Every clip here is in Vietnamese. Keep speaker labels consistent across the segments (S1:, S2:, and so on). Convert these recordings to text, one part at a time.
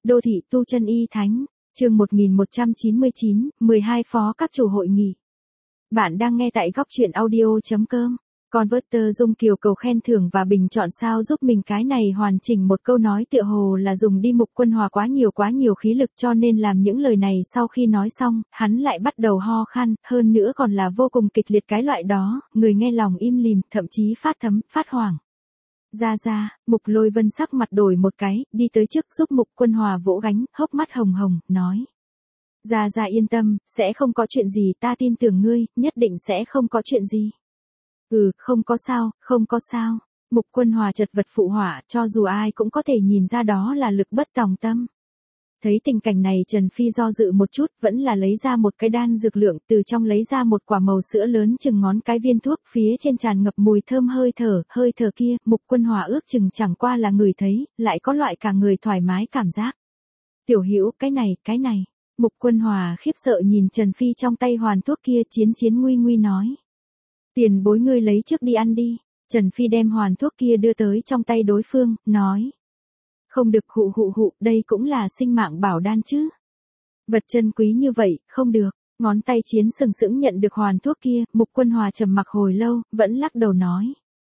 S1: Đô thị tu chân y thánh, chương 1199, 12 phó các chủ hội nghị. Bạn đang nghe tại góc truyện audio.com. Converter Dung Kiều cầu khen thưởng và bình chọn sao giúp mình, cái này hoàn chỉnh một câu nói tựa hồ là dùng đi Mục Quân Hòa quá nhiều khí lực, cho nên làm những lời này sau khi nói xong, hắn lại bắt đầu ho khan, hơn nữa còn là vô cùng kịch liệt cái loại đó, người nghe lòng im lìm, thậm chí phát thấm, phát hoảng. Ra, Mục Lôi Vân sắc mặt đổi một cái, đi tới trước giúp Mục Quân Hòa vỗ gánh, hốc mắt hồng hồng, nói. Ra yên tâm, sẽ không có chuyện gì, ta tin tưởng ngươi, nhất định sẽ không có chuyện gì. Không có sao. Mục Quân Hòa chật vật phụ họa, cho dù ai cũng có thể nhìn ra đó là lực bất tòng tâm. Thấy tình cảnh này, Trần Phi do dự một chút, vẫn là lấy ra một cái đan dược lượng, từ trong lấy ra một quả màu sữa lớn chừng ngón cái viên thuốc, phía trên tràn ngập mùi thơm hơi thở kia, Mục Quân Hòa ước chừng chẳng qua là ngửi thấy, lại có loại cả người thoải mái cảm giác. Tiểu Hữu, cái này. Mục Quân Hòa khiếp sợ nhìn Trần Phi trong tay hoàn thuốc kia, chiến nguy nói. Tiền bối ngươi lấy trước đi ăn đi. Trần Phi đem hoàn thuốc kia đưa tới trong tay đối phương, nói. Không được, hụ, đây cũng là sinh mạng bảo đan chứ. Vật chân quý như vậy, không được. Ngón tay chiến sừng sững nhận được hoàn thuốc kia, Mục Quân Hòa trầm mặc hồi lâu, vẫn lắc đầu nói.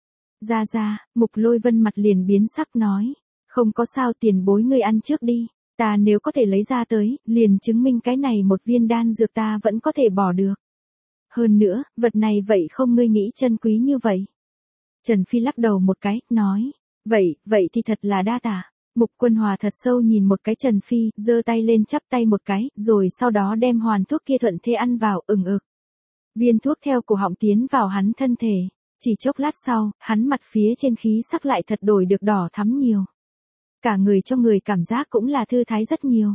S1: Ra, Mục Lôi Vân mặt liền biến sắc nói. Không có sao, tiền bối ngươi ăn trước đi. Ta nếu có thể lấy ra tới, liền chứng minh cái này một viên đan dược ta vẫn có thể bỏ được. Hơn nữa, vật này vậy không ngươi nghĩ chân quý như vậy. Trần Phi lắc đầu một cái, nói. Vậy thì thật là đa tạ. Mục Quân Hòa thật sâu nhìn một cái Trần Phi, giơ tay lên chắp tay một cái, rồi sau đó đem hoàn thuốc kia thuận thế ăn vào, ực. Viên thuốc theo cổ họng tiến vào hắn thân thể. Chỉ chốc lát sau, hắn mặt phía trên khí sắc lại thật đổi được đỏ thắm nhiều. Cả người cho người cảm giác cũng là thư thái rất nhiều.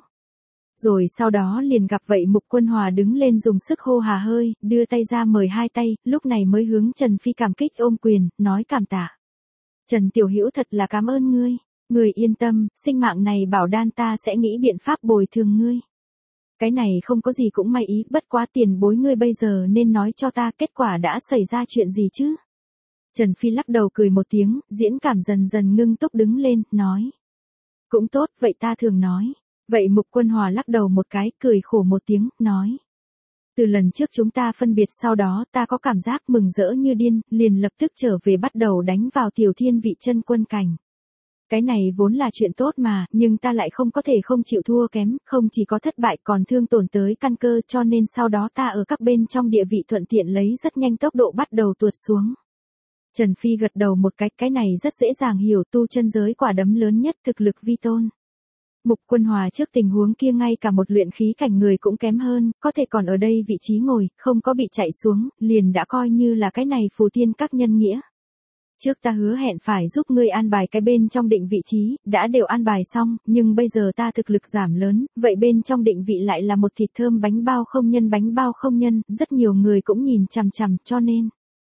S1: Rồi sau đó liền gặp vậy Mục Quân Hòa đứng lên dùng sức hô hà hơi, đưa tay ra mời hai tay, lúc này mới hướng Trần Phi cảm kích ôm quyền, nói cảm tạ. Trần Tiểu Hữu thật là cảm ơn ngươi. Ngươi yên tâm, sinh mạng này bảo đan ta sẽ nghĩ biện pháp bồi thường ngươi. Cái này không có gì cũng may ý, bất quá tiền bối ngươi bây giờ nên nói cho ta kết quả đã xảy ra chuyện gì chứ. Trần Phi lắc đầu cười một tiếng, diễn cảm dần ngưng túc đứng lên, nói. Cũng tốt, vậy ta thường nói. Vậy Mục Quân Hòa lắc đầu một cái, cười khổ một tiếng, nói. Từ lần trước chúng ta phân biệt sau đó ta có cảm giác mừng rỡ như điên, liền lập tức trở về bắt đầu đánh vào Tiểu Thiên vị chân quân cảnh. Cái này vốn là chuyện tốt mà, nhưng ta lại không có thể không chịu thua kém, không chỉ có thất bại còn thương tổn tới căn cơ, cho nên sau đó ta ở các bên trong địa vị thuận tiện lấy rất nhanh tốc độ bắt đầu tuột xuống. Trần Phi gật đầu một cái này rất dễ dàng hiểu, tu chân giới quả đấm lớn nhất thực lực vi tôn. Mục Quân Hòa trước tình huống kia ngay cả một luyện khí cảnh người cũng kém hơn, có thể còn ở đây vị trí ngồi, không có bị chạy xuống, liền đã coi như là cái này phù thiên các nhân nghĩa. Trước ta hứa hẹn phải giúp ngươi an bài cái bên trong định vị trí, đã đều an bài xong, nhưng bây giờ ta thực lực giảm lớn, vậy bên trong định vị lại là một thịt thơm bánh bao không nhân, rất nhiều người cũng nhìn chằm cho nên.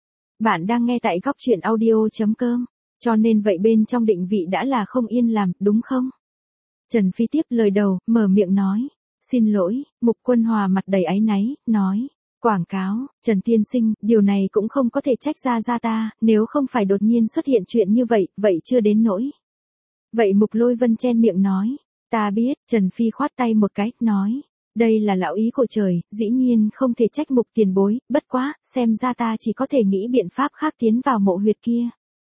S1: Bạn đang nghe tại góc truyện audio.com, cho nên vậy bên trong định vị đã là không yên làm, đúng không? Trần Phi tiếp lời đầu, mở miệng nói. Xin lỗi, Mục Quân Hòa mặt đầy áy náy, nói. Quảng cáo, Trần Tiên Sinh, điều này cũng không có thể trách ra ta, nếu không phải đột nhiên xuất hiện chuyện như vậy chưa đến nỗi. Vậy Mục Lôi Vân chen miệng nói. Ta biết, Trần Phi khoát tay một cái, nói. Đây là lão ý của trời, dĩ nhiên không thể trách Mục tiền bối, bất quá, xem ra ta chỉ có thể nghĩ biện pháp khác tiến vào mộ huyệt kia.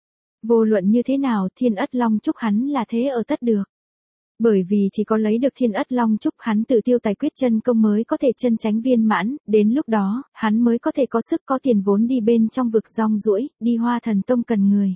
S1: Vô luận như thế nào, Thiên Ất Long chúc hắn là thế ở tất được. Bởi vì chỉ có lấy được Thiên Ất Long chúc hắn tự tiêu tài quyết chân công mới có thể chân chánh viên mãn, đến lúc đó, hắn mới có thể có sức có tiền vốn đi bên trong vực rong ruỗi, đi Hoa Thần Tông cần người.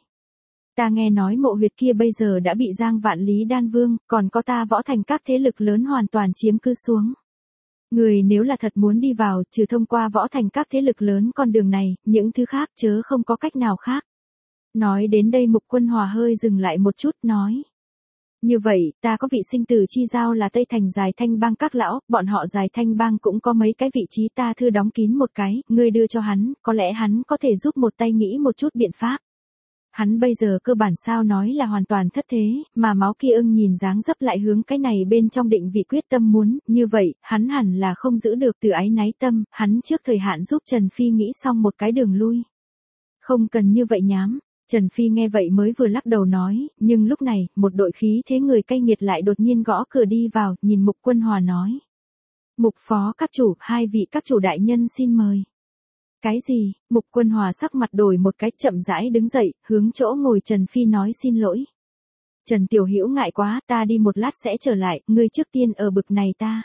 S1: Ta nghe nói mộ huyệt kia bây giờ đã bị Giang Vạn Lý Đan Vương, còn có ta Võ Thành các thế lực lớn hoàn toàn chiếm cư xuống. Người nếu là thật muốn đi vào, trừ thông qua Võ Thành các thế lực lớn con đường này, những thứ khác chớ không có cách nào khác. Nói đến đây Mục Quân Hòa hơi dừng lại một chút, nói. Như vậy, ta có vị sinh tử chi giao là Tây Thành Dài Thanh Bang các lão, bọn họ Dài Thanh Bang cũng có mấy cái vị trí ta thư đóng kín một cái, ngươi đưa cho hắn, có lẽ hắn có thể giúp một tay nghĩ một chút biện pháp. Hắn bây giờ cơ bản sao nói là hoàn toàn thất thế, mà Máu Kia Ưng nhìn dáng dấp lại hướng cái này bên trong định vị quyết tâm muốn, như vậy, hắn hẳn là không giữ được từ áy náy tâm, hắn trước thời hạn giúp Trần Phi nghĩ xong một cái đường lui. Không cần như vậy nhám. Trần Phi nghe vậy mới vừa lắc đầu nói, nhưng lúc này, một đội khí thế người cay nghiệt lại đột nhiên gõ cửa đi vào, nhìn Mục Quân Hòa nói. Mục phó các chủ, hai vị các chủ đại nhân xin mời. Cái gì? Mục Quân Hòa sắc mặt đổi một cái, chậm rãi đứng dậy, hướng chỗ ngồi Trần Phi nói xin lỗi. Trần Tiểu Hữu ngại quá, ta đi một lát sẽ trở lại, ngươi trước tiên ở bực này ta.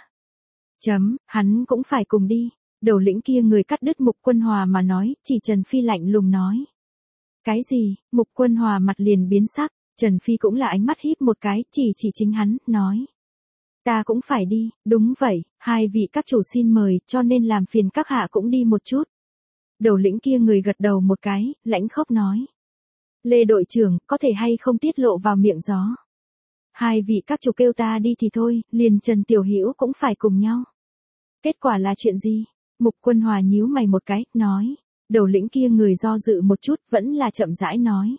S1: Hắn cũng phải cùng đi. Đầu lĩnh kia người cắt đứt Mục Quân Hòa mà nói, chỉ Trần Phi lạnh lùng nói. Cái gì? Mục Quân Hòa mặt liền biến sắc, Trần Phi cũng là ánh mắt híp một cái, chỉ chính hắn, nói. Ta cũng phải đi, đúng vậy, hai vị các chủ xin mời, cho nên làm phiền các hạ cũng đi một chút. Đầu lĩnh kia người gật đầu một cái, lãnh khốc nói. Lê đội trưởng, có thể hay không tiết lộ vào miệng gió. Hai vị các chủ kêu ta đi thì thôi, liền Trần Tiểu Hữu cũng phải cùng nhau. Kết quả là chuyện gì? Mục Quân Hòa nhíu mày một cái, nói. Đầu lĩnh kia người do dự một chút, vẫn là chậm rãi nói.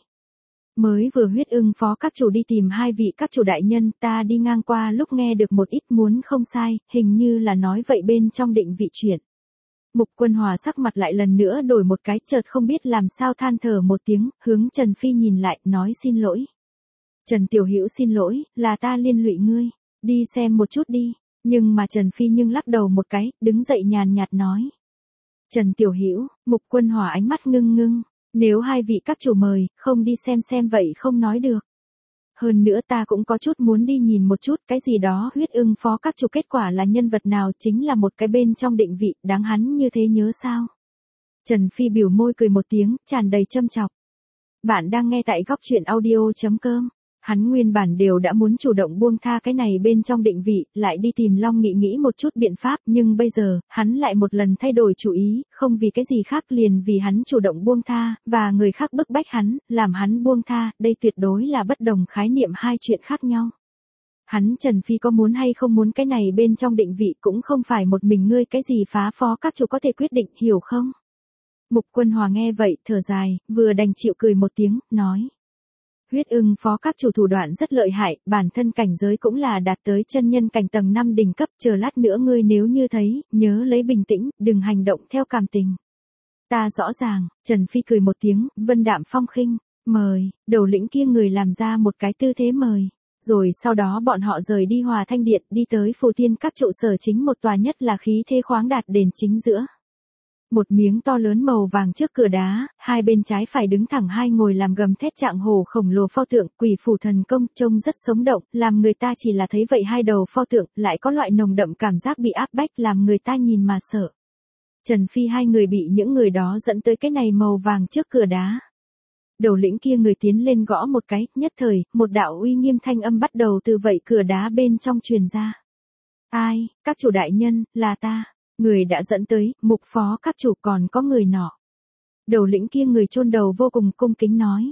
S1: Mới vừa Huyết Ưng phó các chủ đi tìm hai vị các chủ đại nhân, ta đi ngang qua lúc nghe được một ít muốn không sai, hình như là nói vậy bên trong định vị chuyện. Mục Quân Hòa sắc mặt lại lần nữa đổi một cái, chợt không biết làm sao than thở một tiếng, hướng Trần Phi nhìn lại, nói xin lỗi. Trần Tiểu Hữu xin lỗi, là ta liên lụy ngươi, đi xem một chút đi, nhưng mà Trần Phi lắc đầu một cái, đứng dậy nhàn nhạt nói. Trần Tiểu Hữu, Mục Quân Hòa ánh mắt ngưng, nếu hai vị các chủ mời, không đi xem vậy không nói được. Hơn nữa ta cũng có chút muốn đi nhìn một chút, cái gì đó Huyết Ưng phó các chủ kết quả là nhân vật nào, chính là một cái bên trong định vị, đáng hắn như thế nhớ sao. Trần Phi biểu môi cười một tiếng, tràn đầy châm chọc. Bạn đang nghe tại góc truyện audio.com. Hắn nguyên bản đều đã muốn chủ động buông tha cái này bên trong định vị, lại đi tìm Long Nghị nghĩ một chút biện pháp, nhưng bây giờ, hắn lại một lần thay đổi chủ ý, không vì cái gì khác liền vì hắn chủ động buông tha, và người khác bức bách hắn, làm hắn buông tha, đây tuyệt đối là bất đồng khái niệm hai chuyện khác nhau. Hắn Trần Phi có muốn hay không muốn cái này bên trong định vị cũng không phải một mình ngươi cái gì phá phó các chủ có thể quyết định, hiểu không? Mục Quân Hòa nghe vậy, thở dài, vừa đành chịu cười một tiếng, nói. Huyết Ưng phó các chủ thủ đoạn rất lợi hại, bản thân cảnh giới cũng là đạt tới chân nhân cảnh tầng 5 đỉnh cấp, chờ lát nữa ngươi nếu như thấy, nhớ lấy bình tĩnh, đừng hành động theo cảm tình. Ta rõ ràng, Trần Phi cười một tiếng, vân đạm phong khinh, mời, đầu lĩnh kia người làm ra một cái tư thế mời. Rồi sau đó bọn họ rời đi Hòa Thanh Điện, đi tới Phù Tiên các trụ sở chính một tòa nhất là khí thế khoáng đạt đền chính giữa. Một miếng to lớn màu vàng trước cửa đá, hai bên trái phải đứng thẳng hai ngồi làm gầm thét trạng hổ khổng lồ pho tượng, quỷ phủ thần công, trông rất sống động, làm người ta chỉ là thấy vậy hai đầu pho tượng, lại có loại nồng đậm cảm giác bị áp bách làm người ta nhìn mà sợ. Trần Phi hai người bị những người đó dẫn tới cái này màu vàng trước cửa đá. Đầu lĩnh kia người tiến lên gõ một cái, nhất thời, một đạo uy nghiêm thanh âm bắt đầu từ vậy cửa đá bên trong truyền ra. Ai, các chủ đại nhân, là ta. Người đã dẫn tới, Mục phó các chủ còn có người nọ. Đầu lĩnh kia người chôn đầu vô cùng cung kính nói.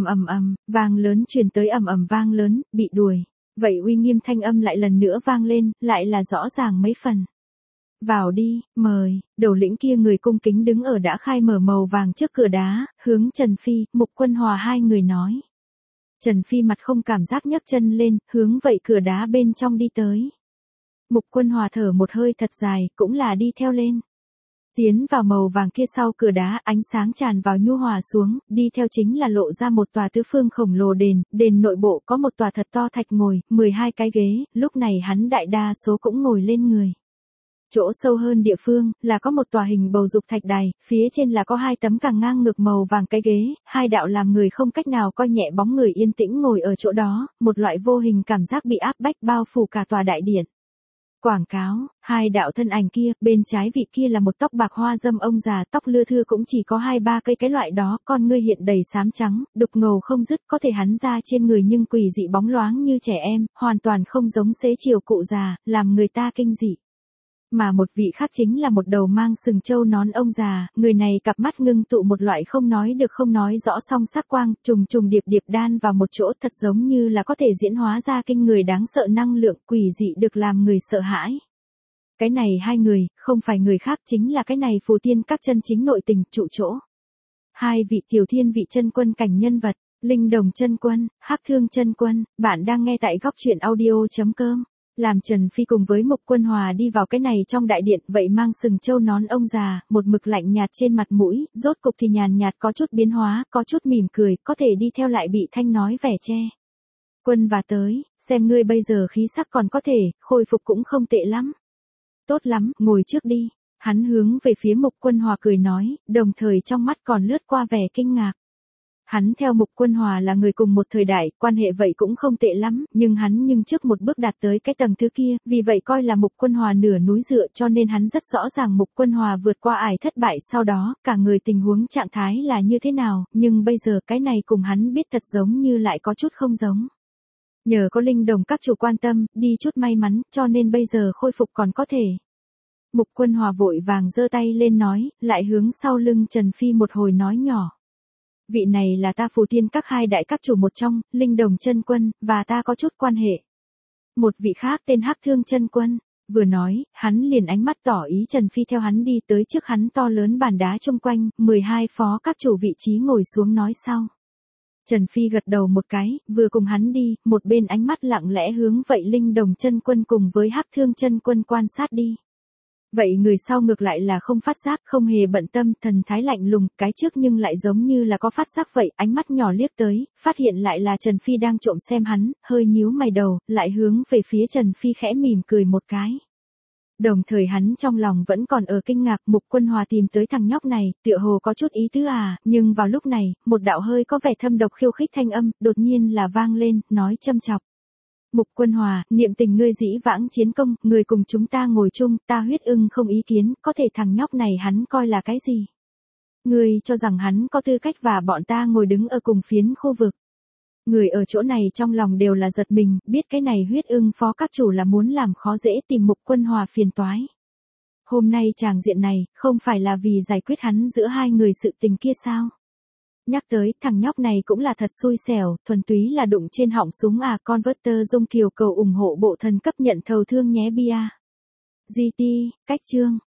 S1: Vang lớn truyền tới vang lớn, bị đuổi. Vậy uy nghiêm thanh âm lại lần nữa vang lên, lại là rõ ràng mấy phần. Vào đi, mời, đầu lĩnh kia người cung kính đứng ở đã khai mở màu vàng trước cửa đá, hướng Trần Phi, Mục Quân Hòa hai người nói. Trần Phi mặt không cảm giác nhấc chân lên, hướng vậy cửa đá bên trong đi tới. Mục Quân Hòa thở một hơi thật dài, cũng là đi theo lên. Tiến vào màu vàng kia sau cửa đá, ánh sáng tràn vào nhu hòa xuống, đi theo chính là lộ ra một tòa tứ phương khổng lồ đền nội bộ có một tòa thật to thạch ngồi, 12 cái ghế, lúc này hắn đại đa số cũng ngồi lên người. Chỗ sâu hơn địa phương, là có một tòa hình bầu dục thạch đài, phía trên là có hai tấm càng ngang ngược màu vàng cái ghế, hai đạo làm người không cách nào coi nhẹ bóng người yên tĩnh ngồi ở chỗ đó, một loại vô hình cảm giác bị áp bách bao phủ cả tòa đại điện. Quảng cáo, hai đạo thân ảnh kia, bên trái vị kia là một tóc bạc hoa dâm ông già, tóc lưa thưa cũng chỉ có 2-3 cây cái loại đó, con ngươi hiện đầy xám trắng, đục ngầu không dứt, có thể hắn ra trên người nhưng quỷ dị bóng loáng như trẻ em, hoàn toàn không giống xế chiều cụ già, làm người ta kinh dị. Mà một vị khác chính là một đầu mang sừng trâu nón ông già, người này cặp mắt ngưng tụ một loại không nói được không nói rõ song sắc quang, trùng trùng điệp điệp đan vào một chỗ thật giống như là có thể diễn hóa ra kinh người đáng sợ năng lượng quỷ dị được làm người sợ hãi. Cái này hai người, không phải người khác chính là cái này Phù Tiên các chân chính nội tình trụ chỗ. Hai vị tiểu thiên vị chân quân cảnh nhân vật, Linh Đồng chân quân, Hắc Thương chân quân, bạn đang nghe tại góc truyện audio.com. Làm Trần Phi cùng với Mục Quân Hòa đi vào cái này trong đại điện, vậy mang sừng trâu nón ông già, một mực lạnh nhạt trên mặt mũi, rốt cục thì nhàn nhạt có chút biến hóa, có chút mỉm cười, có thể đi theo lại bị Thanh nói vẻ che. Quân và tới, xem ngươi bây giờ khí sắc còn có thể, khôi phục cũng không tệ lắm. Tốt lắm, ngồi trước đi. Hắn hướng về phía Mục Quân Hòa cười nói, đồng thời trong mắt còn lướt qua vẻ kinh ngạc. Hắn theo Mục Quân Hòa là người cùng một thời đại, quan hệ vậy cũng không tệ lắm, nhưng trước một bước đạt tới cái tầng thứ kia, vì vậy coi là Mục Quân Hòa nửa núi dựa, cho nên hắn rất rõ ràng Mục Quân Hòa vượt qua ải thất bại sau đó, cả người tình huống trạng thái là như thế nào, nhưng bây giờ cái này cùng hắn biết thật giống như lại có chút không giống. Nhờ có linh đồng các chủ quan tâm, đi chút may mắn, cho nên bây giờ khôi phục còn có thể. Mục Quân Hòa vội vàng giơ tay lên nói, lại hướng sau lưng Trần Phi một hồi nói nhỏ. Vị này là ta Phù Tiên các hai đại các chủ một trong, linh đồng chân quân, và ta có chút quan hệ. Một vị khác tên Hắc Thương chân quân. Vừa nói, hắn liền ánh mắt tỏ ý Trần Phi theo hắn đi tới trước hắn to lớn bàn đá chung quanh, 12 phó các chủ vị trí ngồi xuống nói sau. Trần Phi gật đầu một cái, vừa cùng hắn đi, một bên ánh mắt lặng lẽ hướng vậy linh đồng chân quân cùng với Hắc Thương chân quân quan sát đi. Vậy người sau ngược lại là không phát giác, không hề bận tâm, thần thái lạnh lùng, cái trước nhưng lại giống như là có phát giác vậy, ánh mắt nhỏ liếc tới, phát hiện lại là Trần Phi đang trộm xem hắn, hơi nhíu mày đầu, lại hướng về phía Trần Phi khẽ mỉm cười một cái. Đồng thời hắn trong lòng vẫn còn ở kinh ngạc, Mục Quân Hòa tìm tới thằng nhóc này, tựa hồ có chút ý tứ à, nhưng vào lúc này, một đạo hơi có vẻ thâm độc khiêu khích thanh âm, đột nhiên là vang lên, nói châm chọc. Mục Quân Hòa, niệm tình ngươi dĩ vãng chiến công, người cùng chúng ta ngồi chung, ta Huyết Ưng không ý kiến, có thể thằng nhóc này hắn coi là cái gì? Ngươi cho rằng hắn có tư cách và bọn ta ngồi đứng ở cùng phiến khu vực. Người ở chỗ này trong lòng đều là giật mình, biết cái này Huyết Ưng phó các chủ là muốn làm khó dễ tìm Mục Quân Hòa phiền toái. Hôm nay tràng diện này, không phải là vì giải quyết hắn giữa hai người sự tình kia sao? Nhắc tới, thằng nhóc này cũng là thật xui xẻo, thuần túy là đụng trên họng súng à, Converter Dung Kiều cầu ủng hộ bộ thần cấp nhận thầu thương nhé bia. GT, cách chương.